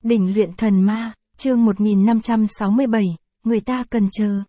Đỉnh luyện thần ma, chương 1567, người ta cần chờ.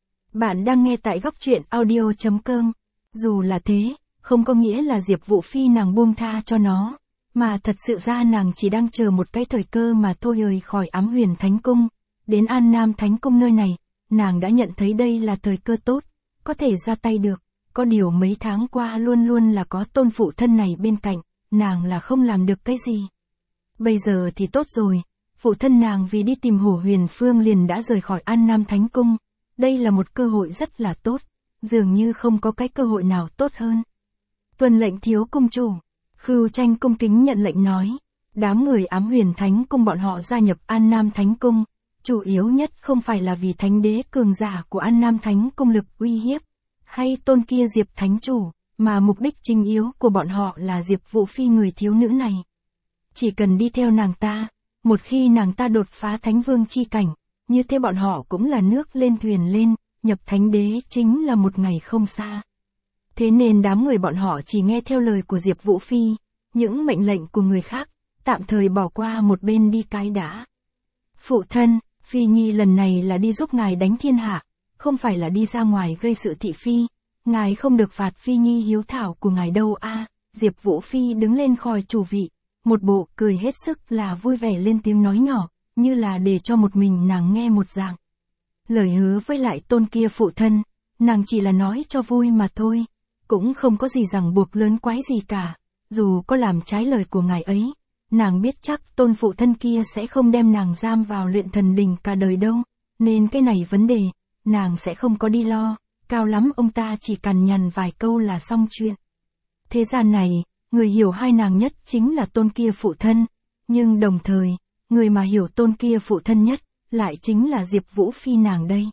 Bạn đang nghe tại góc truyện audio.com. Dù là thế, không có nghĩa là Diệp Vũ Phi nàng buông tha cho nó, mà thật sự ra nàng chỉ đang chờ một cái thời cơ mà thôi. Rời khỏi Ám Huyền Thánh Cung, đến An Nam Thánh Cung nơi này, nàng đã nhận thấy đây là thời cơ tốt, có thể ra tay được. Có điều mấy tháng qua luôn luôn là có tôn phụ thân này bên cạnh, nàng là không làm được cái gì. Bây giờ thì tốt rồi, phụ thân nàng vì đi tìm Hổ Huyền Phương liền đã rời khỏi An Nam Thánh Cung. Đây là một cơ hội rất là tốt, dường như không có cái cơ hội nào tốt hơn. Tuân lệnh thiếu cung chủ. Khưu Tranh cung kính nhận lệnh nói. Đám người Ám Huyền Thánh Cung bọn họ gia nhập An Nam Thánh Cung, chủ yếu nhất không phải là vì thánh đế cường giả của An Nam Thánh Cung lực uy hiếp, hay tôn kia Diệp Thánh Chủ, mà mục đích chính yếu của bọn họ là Diệp Vũ Phi người thiếu nữ này. Chỉ cần đi theo nàng ta, một khi nàng ta đột phá Thánh Vương chi cảnh, như thế bọn họ cũng là nước lên thuyền lên, nhập thánh đế chính là một ngày không xa. Thế nên đám người bọn họ chỉ nghe theo lời của Diệp Vũ Phi, những mệnh lệnh của người khác, tạm thời bỏ qua một bên đi cái đã. Phụ thân, Phi Nhi lần này là đi giúp ngài đánh thiên hạ, không phải là đi ra ngoài gây sự thị phi, ngài không được phạt Phi Nhi hiếu thảo của ngài đâu a. Diệp Vũ Phi đứng lên khỏi chủ vị, một bộ cười hết sức là vui vẻ lên tiếng nói nhỏ, như là để cho một mình nàng nghe một dạng. Lời hứa với lại tôn kia phụ thân, nàng chỉ là nói cho vui mà thôi, cũng không có gì ràng buộc lớn quái gì cả, dù có làm trái lời của ngài ấy, nàng biết chắc tôn phụ thân kia sẽ không đem nàng giam vào luyện thần đình cả đời đâu, nên cái này vấn đề, nàng sẽ không có đi lo, cao lắm ông ta chỉ cằn nhằn vài câu là xong chuyện. Thế gian này, người hiểu hai nàng nhất chính là tôn kia phụ thân, nhưng đồng thời, người mà hiểu tôn kia phụ thân nhất, lại chính là Diệp Vũ Phi nàng đây.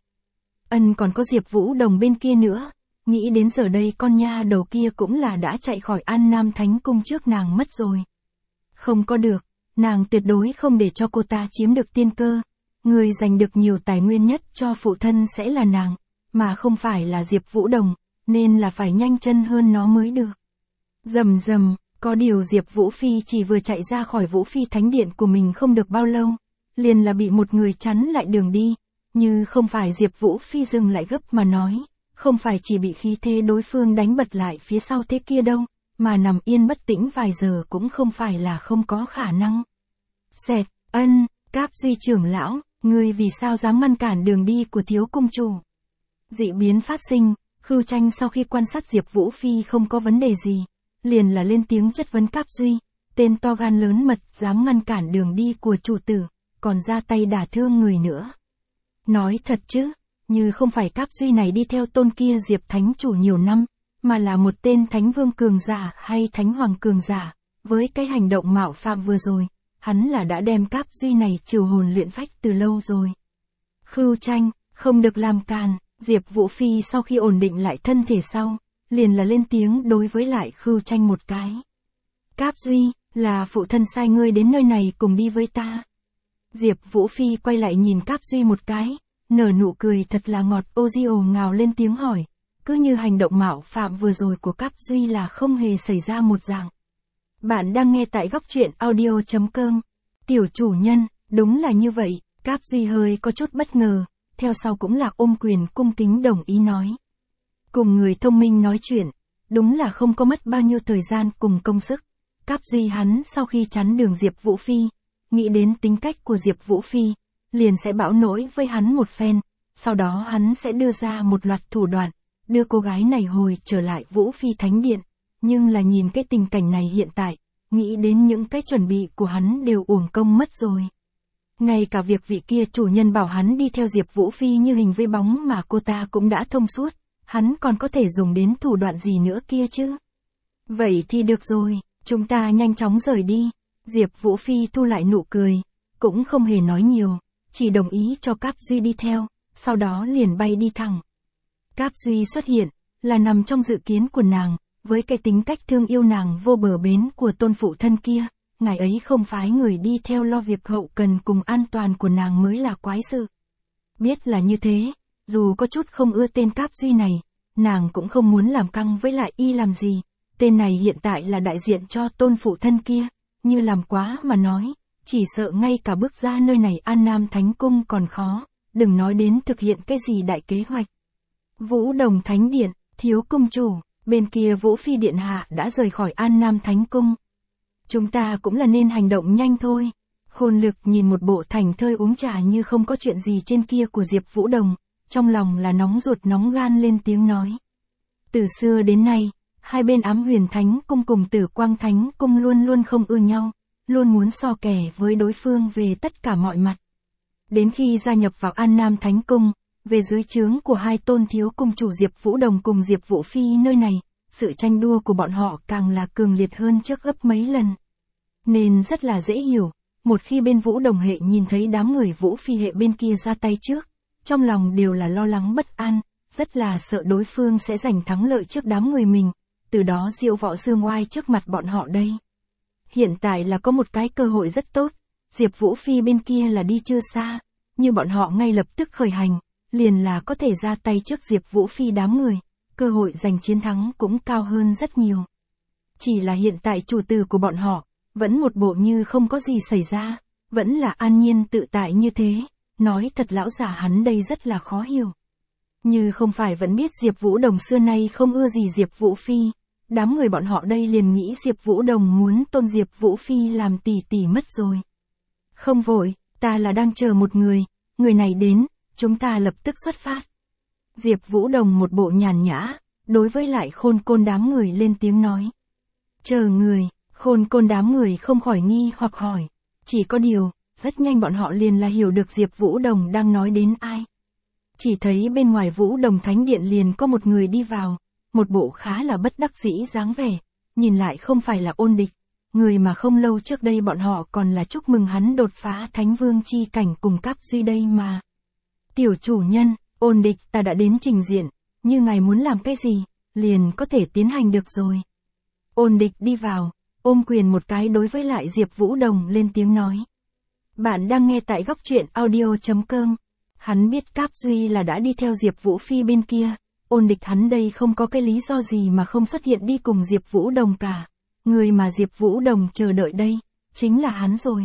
Còn có Diệp Vũ Đồng bên kia nữa, nghĩ đến giờ đây con nha đầu kia cũng là đã chạy khỏi An Nam Thánh Cung trước nàng mất rồi. Không có được, nàng tuyệt đối không để cho cô ta chiếm được tiên cơ, người giành được nhiều tài nguyên nhất cho phụ thân sẽ là nàng, mà không phải là Diệp Vũ Đồng, nên là phải nhanh chân hơn nó mới được. Rầm rầm, có điều Diệp Vũ Phi chỉ vừa chạy ra khỏi Vũ Phi Thánh Điện của mình không được bao lâu, liền là bị một người chắn lại đường đi, như không phải Diệp Vũ Phi dừng lại gấp mà nói, không phải chỉ bị khí thế đối phương đánh bật lại phía sau thế kia đâu, mà nằm yên bất tĩnh vài giờ cũng không phải là không có khả năng. Xẹt, Cáp Duy trưởng lão, ngươi vì sao dám ngăn cản đường đi của thiếu cung chủ? Dị biến phát sinh, Khưu Tranh sau khi quan sát Diệp Vũ Phi không có vấn đề gì, liền là lên tiếng chất vấn Cáp Duy, tên to gan lớn mật dám ngăn cản đường đi của chủ tử, còn ra tay đả thương người nữa. Nói thật chứ, như không phải Cáp Duy này đi theo tôn kia Diệp Thánh Chủ nhiều năm, mà là một tên Thánh Vương cường giả hay Thánh Hoàng cường giả, với cái hành động mạo phạm vừa rồi, hắn là đã đem Cáp Duy này trừ hồn luyện phách từ lâu rồi. Khưu Tranh, không được làm càn. Diệp Vũ Phi sau khi ổn định lại thân thể sau, liền là lên tiếng đối với lại Khưu Tranh một cái. Cáp Duy, là phụ thân sai ngươi đến nơi này cùng đi với ta. Diệp Vũ Phi quay lại nhìn Cáp Duy một cái, nở nụ cười thật là ngọt, ô di ồ ngào lên tiếng hỏi, cứ như hành động mạo phạm vừa rồi của Cáp Duy là không hề xảy ra một dạng. Bạn đang nghe tại góc truyện audio.com. Tiểu chủ nhân, đúng là như vậy. Cáp Duy hơi có chút bất ngờ, theo sau cũng là ôm quyền cung kính đồng ý nói. Cùng người thông minh nói chuyện, đúng là không có mất bao nhiêu thời gian cùng công sức. Cáp Duy hắn sau khi chắn đường Diệp Vũ Phi, nghĩ đến tính cách của Diệp Vũ Phi, liền sẽ bão nổi với hắn một phen, sau đó hắn sẽ đưa ra một loạt thủ đoạn, đưa cô gái này hồi trở lại Vũ Phi Thánh Điện, nhưng là nhìn cái tình cảnh này hiện tại, nghĩ đến những cái chuẩn bị của hắn đều uổng công mất rồi. Ngay cả việc vị kia chủ nhân bảo hắn đi theo Diệp Vũ Phi như hình với bóng mà cô ta cũng đã thông suốt, hắn còn có thể dùng đến thủ đoạn gì nữa kia chứ. Vậy thì được rồi, chúng ta nhanh chóng rời đi. Diệp Vũ Phi thu lại nụ cười, cũng không hề nói nhiều, chỉ đồng ý cho Cáp Duy đi theo, sau đó liền bay đi thẳng. Cáp Duy xuất hiện, là nằm trong dự kiến của nàng, với cái tính cách thương yêu nàng vô bờ bến của tôn phụ thân kia. Ngài ấy không phái người đi theo lo việc hậu cần cùng an toàn của nàng mới là quái sự. Biết là như thế, dù có chút không ưa tên Cáp Duy này, nàng cũng không muốn làm căng với lại y làm gì. Tên này hiện tại là đại diện cho tôn phụ thân kia, như làm quá mà nói, chỉ sợ ngay cả bước ra nơi này An Nam Thánh Cung còn khó, đừng nói đến thực hiện cái gì đại kế hoạch. Vũ Đồng Thánh Điện, thiếu cung chủ, bên kia Vũ Phi Điện Hạ đã rời khỏi An Nam Thánh Cung. Chúng ta cũng là nên hành động nhanh thôi. Khôn Lực nhìn một bộ thành thơi uống trà như không có chuyện gì trên kia của Diệp Vũ Đồng, trong lòng là nóng ruột nóng gan lên tiếng nói. Từ xưa đến nay, hai bên Ám Huyền Thánh Cung cùng Tử Quang Thánh Cung luôn luôn không ưa nhau, luôn muốn so kè với đối phương về tất cả mọi mặt. Đến khi gia nhập vào An Nam Thánh Cung, về dưới trướng của hai tôn thiếu cung chủ Diệp Vũ Đồng cùng Diệp Vũ Phi nơi này, sự tranh đua của bọn họ càng là cường liệt hơn trước gấp mấy lần. Nên rất là dễ hiểu, một khi bên Vũ Đồng hệ nhìn thấy đám người Vũ Phi hệ bên kia ra tay trước, trong lòng đều là lo lắng bất an, rất là sợ đối phương sẽ giành thắng lợi trước đám người mình, từ đó diệu võ dương oai trước mặt bọn họ đây. Hiện tại là có một cái cơ hội rất tốt, Diệp Vũ Phi bên kia là đi chưa xa, như bọn họ ngay lập tức khởi hành, liền là có thể ra tay trước Diệp Vũ Phi đám người, cơ hội giành chiến thắng cũng cao hơn rất nhiều. Chỉ là hiện tại chủ tử của bọn họ, vẫn một bộ như không có gì xảy ra, vẫn là an nhiên tự tại như thế, nói thật lão giả hắn đây rất là khó hiểu. Như không phải vẫn biết Diệp Vũ Đồng xưa nay không ưa gì Diệp Vũ Phi, đám người bọn họ đây liền nghĩ Diệp Vũ Đồng muốn tôn Diệp Vũ Phi làm tỷ tỷ mất rồi. Không vội, ta là đang chờ một người này đến, chúng ta lập tức xuất phát. Diệp Vũ Đồng một bộ nhàn nhã, đối với lại Khôn Côn đám người lên tiếng nói. Chờ người, Khôn Côn đám người không khỏi nghi hoặc hỏi, chỉ có điều, rất nhanh bọn họ liền là hiểu được Diệp Vũ Đồng đang nói đến ai. Chỉ thấy bên ngoài Vũ Đồng Thánh Điện liền có một người đi vào, một bộ khá là bất đắc dĩ dáng vẻ, nhìn lại không phải là Ôn Địch, người mà không lâu trước đây bọn họ còn là chúc mừng hắn đột phá Thánh Vương chi cảnh cùng Cáp Duy đây mà. Tiểu chủ nhân, Ôn Địch ta đã đến trình diện, như ngài muốn làm cái gì, liền có thể tiến hành được rồi. Ôn Địch đi vào, ôm quyền một cái đối với lại Diệp Vũ Đồng lên tiếng nói. Bạn đang nghe tại góc truyện audio.com. Hắn biết Cáp Duy là đã đi theo Diệp Vũ Phi bên kia, Ôn Địch hắn đây không có cái lý do gì mà không xuất hiện đi cùng Diệp Vũ Đồng cả. Người mà Diệp Vũ Đồng chờ đợi đây, chính là hắn rồi.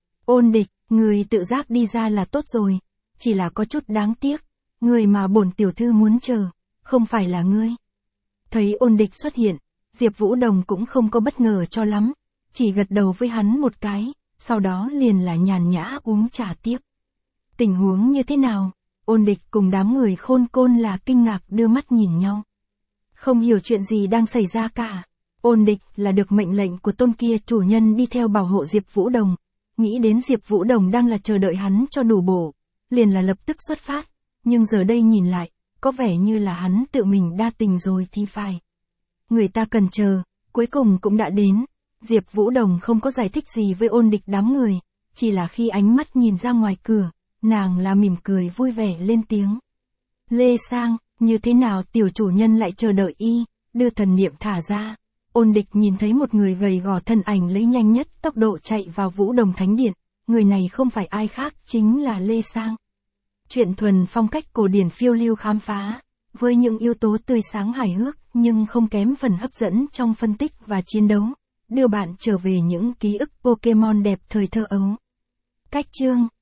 Ôn Địch, người tự giác đi ra là tốt rồi, chỉ là có chút đáng tiếc, người mà bổn tiểu thư muốn chờ, không phải là ngươi. Thấy Ôn Địch xuất hiện, Diệp Vũ Đồng cũng không có bất ngờ cho lắm, chỉ gật đầu với hắn một cái, sau đó liền là nhàn nhã uống trà tiếp. Tình huống như thế nào? Ôn Địch cùng đám người Khôn Côn là kinh ngạc đưa mắt nhìn nhau. Không hiểu chuyện gì đang xảy ra cả. Ôn Địch là được mệnh lệnh của tôn kia chủ nhân đi theo bảo hộ Diệp Vũ Đồng, nghĩ đến Diệp Vũ Đồng đang là chờ đợi hắn cho đủ bổ, liền là lập tức xuất phát, nhưng giờ đây nhìn lại, có vẻ như là hắn tự mình đa tình rồi thì phải. Người ta cần chờ, cuối cùng cũng đã đến. Diệp Vũ Đồng không có giải thích gì với Ôn Địch đám người, chỉ là khi ánh mắt nhìn ra ngoài cửa, nàng là mỉm cười vui vẻ lên tiếng. Lê Sang, như thế nào tiểu chủ nhân lại chờ đợi y, đưa thần niệm thả ra. Ôn Địch nhìn thấy một người gầy gò thân ảnh lấy nhanh nhất tốc độ chạy vào Vũ Đồng Thánh Điện, người này không phải ai khác chính là Lê Sang. Chuyện thuần phong cách cổ điển phiêu lưu khám phá, với những yếu tố tươi sáng hài hước nhưng không kém phần hấp dẫn trong phân tích và chiến đấu, đưa bạn trở về những ký ức Pokemon đẹp thời thơ ấu. Cách chương